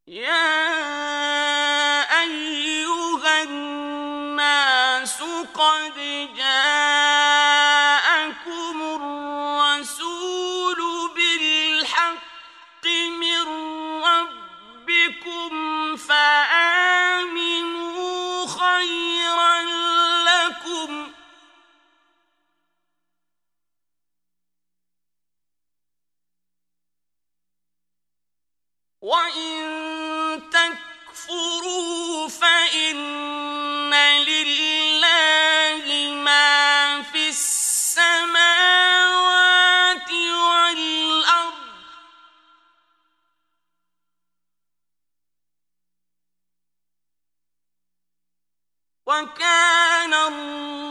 يا أيها الناس قد جاءكم الرسول بالحق من ربكم فآمنوا خيرا لكم وَإِن تَكْفُرُوا فَإِنَّ لِلَّهِ مَا فِي السَّمَاوَاتِ وَالْأَرْضِ ۚ وَكَانَ